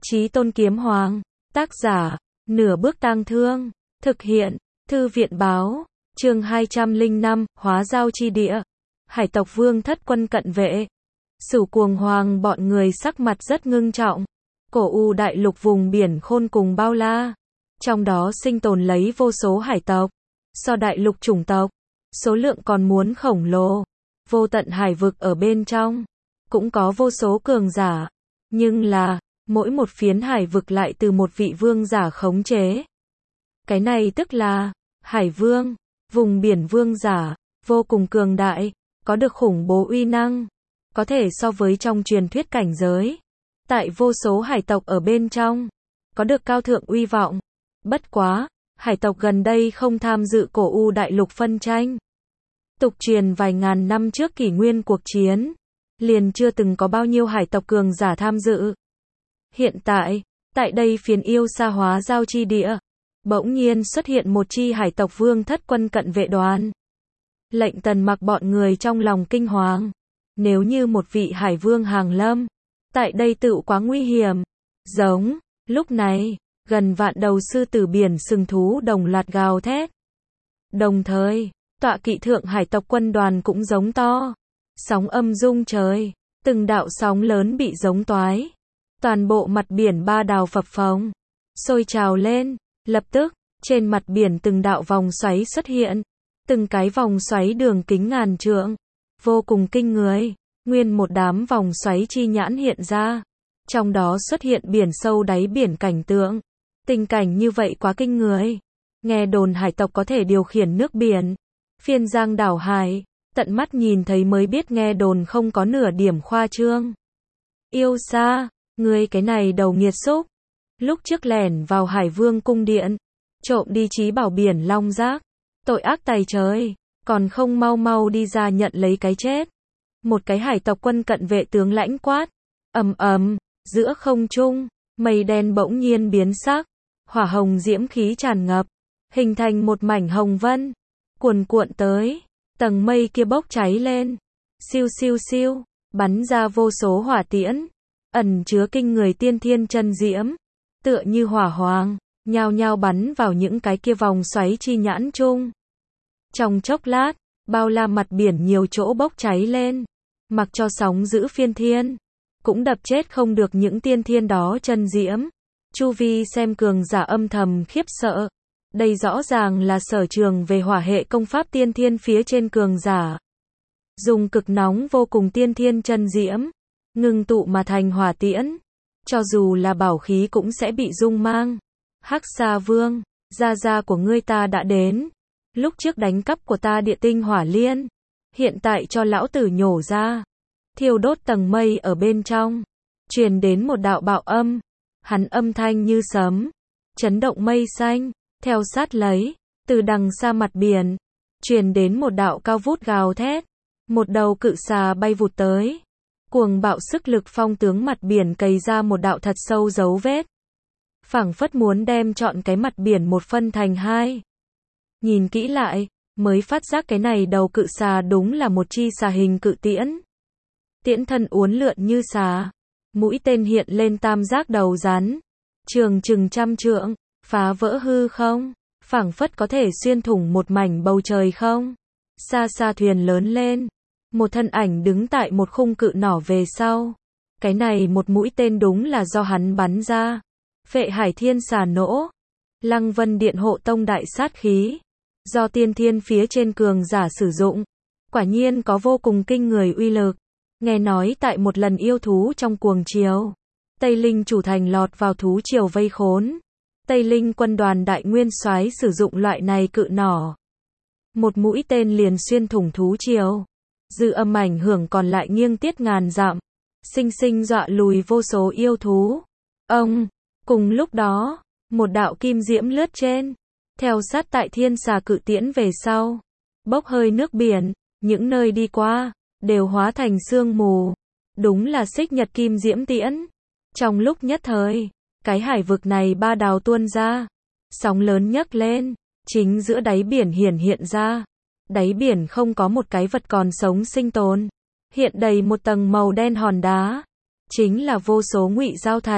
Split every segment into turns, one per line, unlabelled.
Chí Tôn Kiếm Hoàng, tác giả, Nửa Bước Tang Thương, thực hiện, Thư viện Báo, chương 205, Hóa Giao Chi Địa, Hải tộc Vương thất quân cận vệ. Sửu Cuồng Hoàng bọn người sắc mặt rất ngưng trọng. Cổ U đại lục vùng biển khôn cùng bao la, trong đó sinh tồn lấy vô số hải tộc, so đại lục chủng tộc, số lượng còn muốn khổng lồ. Vô tận hải vực ở bên trong, cũng có vô số cường giả, nhưng là, mỗi một phiến hải vực lại từ một vị vương giả khống chế. Cái này tức là, hải vương, vùng biển vương giả, vô cùng cường đại, có được khủng bố uy năng, có thể so với trong truyền thuyết cảnh giới. Tại vô số hải tộc ở bên trong, có được cao thượng uy vọng. Bất quá, hải tộc gần đây không tham dự Cổ U đại lục phân tranh. Tục truyền vài ngàn năm trước kỷ nguyên cuộc chiến, liền chưa từng có bao nhiêu hải tộc cường giả tham dự. Hiện tại, tại đây phiến yêu xa hóa giao chi địa, bỗng nhiên xuất hiện một chi hải tộc vương thất quân cận vệ đoàn. Lệnh Tần Mặc bọn người trong lòng kinh hoàng. Nếu như một vị hải vương hàng lâm, tại đây tựu quá nguy hiểm. Giống, lúc này, gần vạn đầu sư tử biển sừng thú đồng loạt gào thét. Đồng thời, tọa kỵ thượng hải tộc quân đoàn cũng giống to. Sóng âm rung trời, từng đạo sóng lớn bị giống toái. Toàn bộ mặt biển ba đào phập phồng, sôi trào lên. Lập tức, trên mặt biển từng đạo vòng xoáy xuất hiện. Từng cái vòng xoáy đường kính ngàn trượng, vô cùng kinh người. Nguyên một đám vòng xoáy chi nhãn hiện ra, trong đó xuất hiện biển sâu đáy biển cảnh tượng. Tình cảnh như vậy quá kinh người. Nghe đồn hải tộc có thể điều khiển nước biển, phiên giang đảo hải, tận mắt nhìn thấy mới biết nghe đồn không có nửa điểm khoa trương. Yêu xa, ngươi cái này đầu nghiệt xúc, lúc trước lẻn vào Hải Vương cung điện, trộm đi trí bảo biển long giác, tội ác tày trời, còn không mau mau đi ra nhận lấy cái chết. Một cái hải tộc quân cận vệ tướng lãnh quát, ầm ầm, giữa không trung, mây đen bỗng nhiên biến sắc, hỏa hồng diễm khí tràn ngập, hình thành một mảnh hồng vân, cuồn cuộn tới, tầng mây kia bốc cháy lên, siêu siêu siêu, bắn ra vô số hỏa tiễn, ẩn chứa kinh người tiên thiên chân diễm, tựa như hỏa hoàng, nhao nhao bắn vào những cái kia vòng xoáy chi nhãn chung. Trong chốc lát, bao la mặt biển nhiều chỗ bốc cháy lên, mặc cho sóng dữ phiên thiên, cũng đập chết không được những tiên thiên đó chân diễm. Chu vi xem cường giả âm thầm khiếp sợ. Đây rõ ràng là sở trường về hỏa hệ công pháp tiên thiên phía trên cường giả. Dùng cực nóng vô cùng tiên thiên chân diễm, ngưng tụ mà thành hỏa tiễn. Cho dù là bảo khí cũng sẽ bị rung mang. Hắc Sa Vương, gia gia của ngươi ta đã đến. Lúc trước đánh cắp của ta địa tinh hỏa liên, hiện tại cho lão tử nhổ ra. Thiêu đốt tầng mây ở bên trong, truyền đến một đạo bạo âm. Hắn âm thanh như sấm, chấn động mây xanh. Theo sát lấy, từ đằng xa mặt biển, truyền đến một đạo cao vút gào thét. Một đầu cự xà bay vụt tới. Cuồng bạo sức lực phong tướng mặt biển cày ra một đạo thật sâu dấu vết. Phảng phất muốn đem trọn cái mặt biển một phân thành hai. Nhìn kỹ lại, mới phát giác cái này đầu cự xà đúng là một chi xà hình cự tiễn. Tiễn thân uốn lượn như xà, mũi tên hiện lên tam giác đầu rắn, trường chừng trăm trượng, phá vỡ hư không, phảng phất có thể xuyên thủng một mảnh bầu trời không. Xa xa thuyền lớn lên, một thân ảnh đứng tại một khung cự nỏ về sau. Cái này một mũi tên đúng là do hắn bắn ra. Phệ Hải Thiên Xà Nỗ, Lăng Vân Điện Hộ Tông đại sát khí, do tiên thiên phía trên cường giả sử dụng, quả nhiên có vô cùng kinh người uy lực. Nghe nói tại một lần yêu thú trong cuồng chiều, Tây Linh chủ thành lọt vào thú triều vây khốn. Tây Linh quân đoàn đại nguyên soái sử dụng loại này cự nỏ. Một mũi tên liền xuyên thủng thú triều. Dư âm ảnh hưởng còn lại nghiêng tiết ngàn dặm, sinh sinh dọa lùi vô số yêu thú. Ông, cùng lúc đó, một đạo kim diễm lướt trên, theo sát tại thiên xà cự tiễn về sau, bốc hơi nước biển, những nơi đi qua, đều hóa thành sương mù. Đúng là xích nhật kim diễm tiễn. Trong lúc nhất thời, cái hải vực này ba đào tuôn ra, sóng lớn nhấc lên, chính giữa đáy biển hiện ra. Đáy biển không có một cái vật còn sống sinh tồn, hiện đầy một tầng màu đen hòn đá, chính là vô số ngụy giao thạch.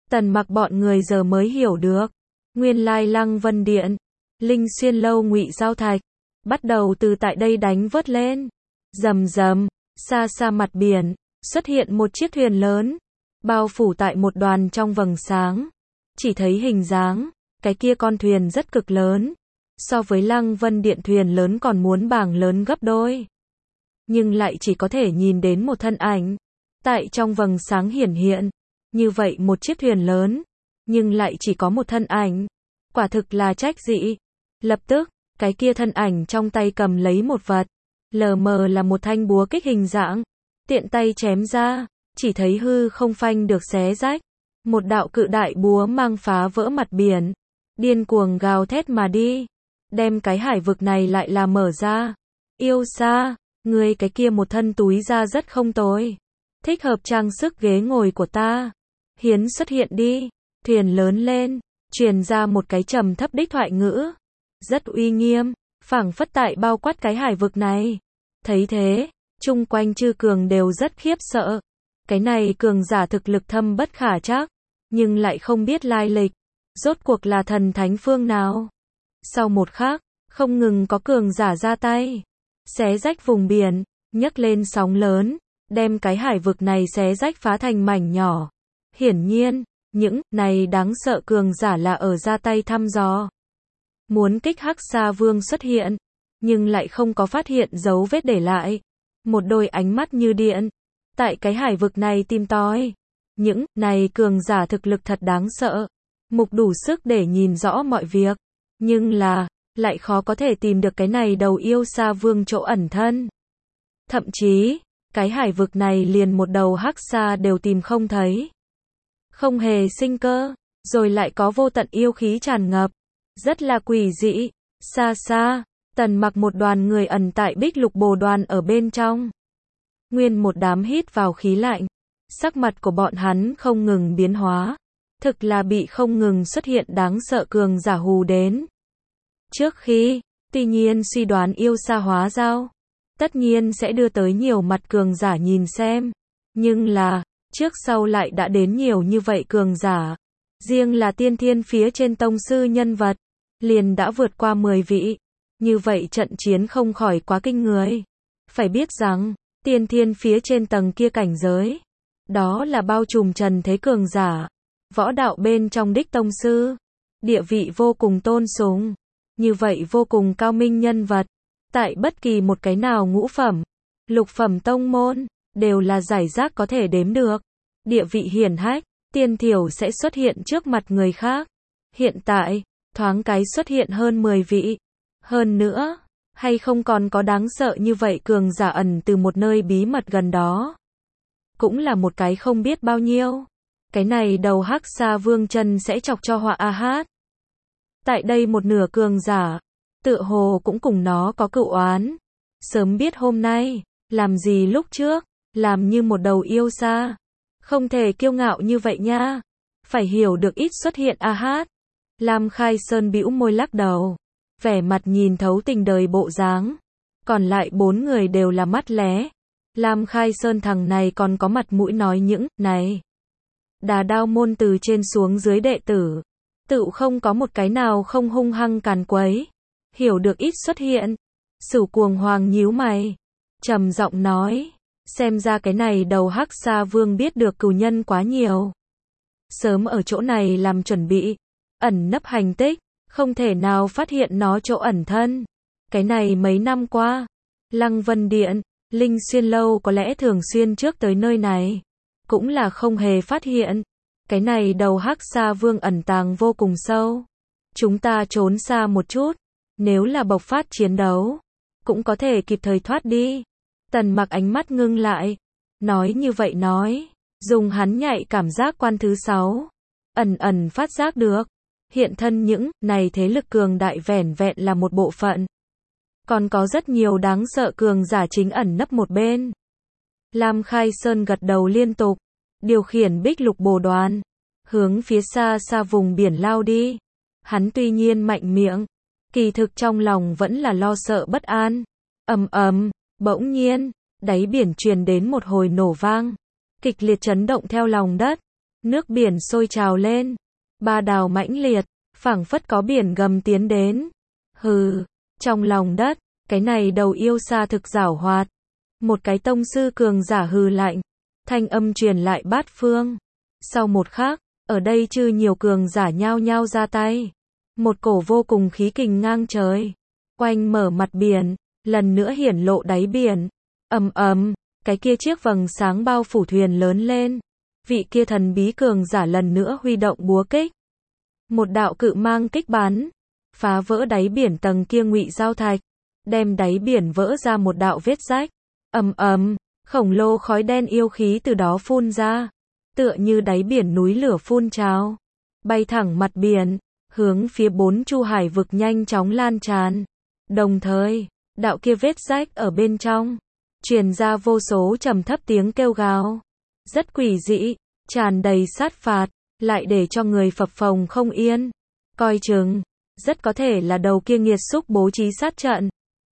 Tần Mặc bọn người giờ mới hiểu được. Nguyên lai Lăng Vân Điện, Linh Xuyên Lâu ngụy giao thạch, bắt đầu từ tại đây đánh vớt lên. Rầm rầm, xa xa mặt biển, xuất hiện một chiếc thuyền lớn, bao phủ tại một đoàn trong vầng sáng. Chỉ thấy hình dáng, cái kia con thuyền rất cực lớn. So với Lăng Vân Điện thuyền lớn còn muốn bảng lớn gấp đôi. Nhưng lại chỉ có thể nhìn đến một thân ảnh. Tại trong vầng sáng hiển hiện. Như vậy một chiếc thuyền lớn. Nhưng lại chỉ có một thân ảnh. Quả thực là trách dị. Lập tức, cái kia thân ảnh trong tay cầm lấy một vật. Lờ mờ là một thanh búa kích hình dạng. Tiện tay chém ra. Chỉ thấy hư không phanh được xé rách. Một đạo cự đại búa mang phá vỡ mặt biển. Điên cuồng gào thét mà đi. Đem cái hải vực này lại là mở ra. Yêu Sa, ngươi cái kia một thân túi da rất không tồi. Thích hợp trang sức ghế ngồi của ta. Hiến xuất hiện đi. Thuyền lớn lên, truyền ra một cái trầm thấp đích thoại ngữ. Rất uy nghiêm, phảng phất tại bao quát cái hải vực này. Thấy thế, chung quanh chư cường đều rất khiếp sợ. Cái này cường giả thực lực thâm bất khả trắc, nhưng lại không biết lai lịch. Rốt cuộc là thần thánh phương nào? Sau một khắc, không ngừng có cường giả ra tay. Xé rách vùng biển, nhấc lên sóng lớn, đem cái hải vực này xé rách phá thành mảnh nhỏ. Hiển nhiên, những này đáng sợ cường giả là ở ra tay thăm dò. Muốn kích Hắc Sa Vương xuất hiện, nhưng lại không có phát hiện dấu vết để lại. Một đôi ánh mắt như điện, tại cái hải vực này tìm tòi. Những này cường giả thực lực thật đáng sợ, mục đủ sức để nhìn rõ mọi việc. Nhưng là, lại khó có thể tìm được cái này đầu yêu sa vương chỗ ẩn thân. Thậm chí, cái hải vực này liền một đầu hắc sa đều tìm không thấy. Không hề sinh cơ, rồi lại có vô tận yêu khí tràn ngập. Rất là quỷ dị. Xa xa, Tần Mặc một đoàn người ẩn tại Bích Lục Bồ Đoàn ở bên trong. Nguyên một đám hít vào khí lạnh. Sắc mặt của bọn hắn không ngừng biến hóa. Thực là bị không ngừng xuất hiện đáng sợ cường giả hù đến. Trước khi, tuy nhiên suy đoán yêu sa hóa giao, tất nhiên sẽ đưa tới nhiều mặt cường giả nhìn xem. Nhưng là, trước sau lại đã đến nhiều như vậy cường giả. Riêng là tiên thiên phía trên tông sư nhân vật, liền đã vượt qua 10 vị. Như vậy trận chiến không khỏi quá kinh người. Phải biết rằng, tiên thiên phía trên tầng kia cảnh giới, đó là bao trùm trần thế cường giả. Võ đạo bên trong đích tông sư, địa vị vô cùng tôn sùng. Như vậy vô cùng cao minh nhân vật, tại bất kỳ một cái nào ngũ phẩm, lục phẩm tông môn, đều là giải rác có thể đếm được. Địa vị hiển hách, tiên thiểu sẽ xuất hiện trước mặt người khác. Hiện tại, thoáng cái xuất hiện hơn 10 vị. Hơn nữa, hay không còn có đáng sợ như vậy cường giả ẩn từ một nơi bí mật gần đó. Cũng là một cái không biết bao nhiêu. Cái này đầu hắc sa vương chân sẽ chọc cho họa a hát. Tại đây một nửa cường giả, tựa hồ cũng cùng nó có cựu oán. Sớm biết hôm nay, làm gì lúc trước, làm như một đầu yêu sa. Không thể kiêu ngạo như vậy nha. Phải hiểu được ít xuất hiện a hát. Lam Khai Sơn bĩu môi lắc đầu. Vẻ mặt nhìn thấu tình đời bộ dáng. Còn lại 4 người đều là mắt lé. Lam Khai Sơn thằng này còn có mặt mũi nói những này. Đà Đao môn từ trên xuống dưới đệ tử, tự không có một cái nào không hung hăng càn quấy. Hiểu được ít xuất hiện. Sửu Cuồng Hoàng nhíu mày, trầm giọng nói, xem ra cái này đầu hắc sa vương biết được cừu nhân quá nhiều. Sớm ở chỗ này làm chuẩn bị, ẩn nấp hành tích, không thể nào phát hiện nó chỗ ẩn thân. Cái này mấy năm qua, Lăng Vân Điện, Linh Xuyên Lâu có lẽ thường xuyên trước tới nơi này, cũng là không hề phát hiện. Cái này đầu hắc sa vương ẩn tàng vô cùng sâu. Chúng ta trốn xa một chút, nếu là bộc phát chiến đấu, cũng có thể kịp thời thoát đi. Tần Mặc ánh mắt ngưng lại, nói như vậy nói, dùng hắn nhạy cảm giác quan thứ 6, ẩn ẩn phát giác được, hiện thân những này thế lực cường đại vẻn vẹn là một bộ phận. Còn có rất nhiều đáng sợ cường giả chính ẩn nấp một bên. Lam Khai Sơn gật đầu liên tục, điều khiển Bích Lục Bồ Đoàn, hướng phía xa xa vùng biển lao đi. Hắn tuy nhiên mạnh miệng, kỳ thực trong lòng vẫn là lo sợ bất an. Ầm ầm, bỗng nhiên, đáy biển truyền đến một hồi nổ vang, kịch liệt chấn động theo lòng đất. Nước biển sôi trào lên, ba đào mãnh liệt, phảng phất có biển gầm tiến đến. Hừ, trong lòng đất, cái này đầu yêu sa thực giảo hoạt. Một cái tông sư cường giả hừ lạnh, thanh âm truyền lại bát phương. Sau một khắc, ở đây chư nhiều cường giả nhao nhao ra tay. Một cổ vô cùng khí kình ngang trời, quanh mở mặt biển, lần nữa hiển lộ đáy biển. Ầm ầm, cái kia chiếc vầng sáng bao phủ thuyền lớn lên. Vị kia thần bí cường giả lần nữa huy động búa kích. Một đạo cự mang kích bắn, phá vỡ đáy biển tầng kia ngụy giao thạch, đem đáy biển vỡ ra một đạo vết rách. Ầm ầm, khổng lồ khói đen yêu khí từ đó phun ra, tựa như đáy biển núi lửa phun trào, bay thẳng mặt biển, hướng phía bốn chu hải vực nhanh chóng lan tràn. Đồng thời, đạo kia vết rách ở bên trong truyền ra vô số trầm thấp tiếng kêu gào, rất quỷ dị, tràn đầy sát phạt, lại để cho người phập phồng không yên. Coi chừng, rất có thể là đầu kia nghiệt xúc bố trí sát trận.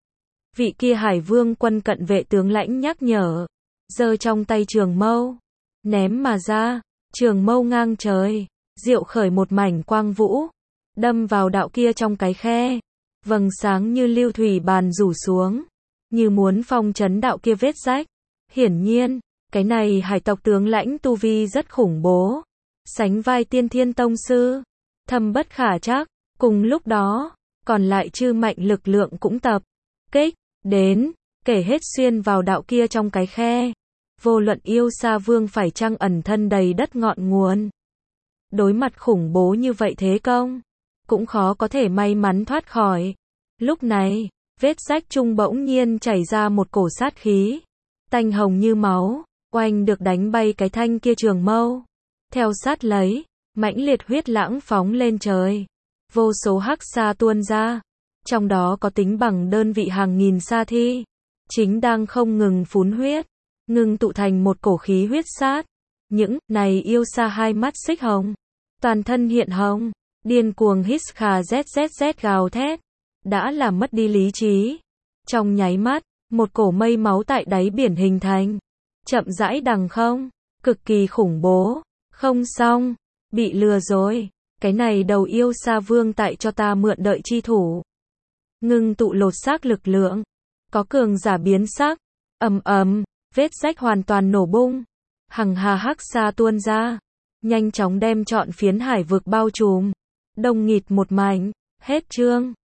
Vị kia Hải Vương quân cận vệ tướng lãnh nhắc nhở, giơ trong tay trường mâu, ném mà ra, trường mâu ngang trời, diệu khởi một mảnh quang vũ, đâm vào đạo kia trong cái khe, vầng sáng như lưu thủy bàn rủ xuống, như muốn phong trấn đạo kia vết rách. Hiển nhiên, cái này hải tộc tướng lãnh tu vi rất khủng bố, sánh vai tiên thiên tông sư, thâm bất khả trắc. Cùng lúc đó, còn lại chư mạnh lực lượng cũng tập kích đến, kể hết xuyên vào đạo kia trong cái khe. Vô luận yêu sa vương phải chăng ẩn thân đầy đất ngọn nguồn, đối mặt khủng bố như vậy thế công, cũng khó có thể may mắn thoát khỏi. Lúc này, vết rách trung bỗng nhiên chảy ra một cổ sát khí, tanh hồng như máu, oanh được đánh bay cái thanh kia trường mâu. Theo sát lấy, mãnh liệt huyết lãng phóng lên trời, vô số hắc sa tuôn ra, trong đó có tính bằng đơn vị hàng nghìn sa thi, chính đang không ngừng phun huyết, ngưng tụ thành một cổ khí huyết sát. Những này yêu sa hai mắt xích hồng, toàn thân hiện hồng, điên cuồng hít khà zzz gào thét, đã làm mất đi lý trí. Trong nháy mắt, một cổ mây máu tại đáy biển hình thành, chậm rãi đằng không, cực kỳ khủng bố. Không xong, bị lừa rồi, cái này đầu yêu sa vương tại cho ta mượn đợi chi thủ. Ngưng tụ lột xác lực lượng, có cường giả biến sắc, ầm ầm, vết rách hoàn toàn nổ bung, hằng hà hắc sa tuôn ra, nhanh chóng đem trọn phiến hải vực bao trùm, đông nghịt một mảnh. Hết chương.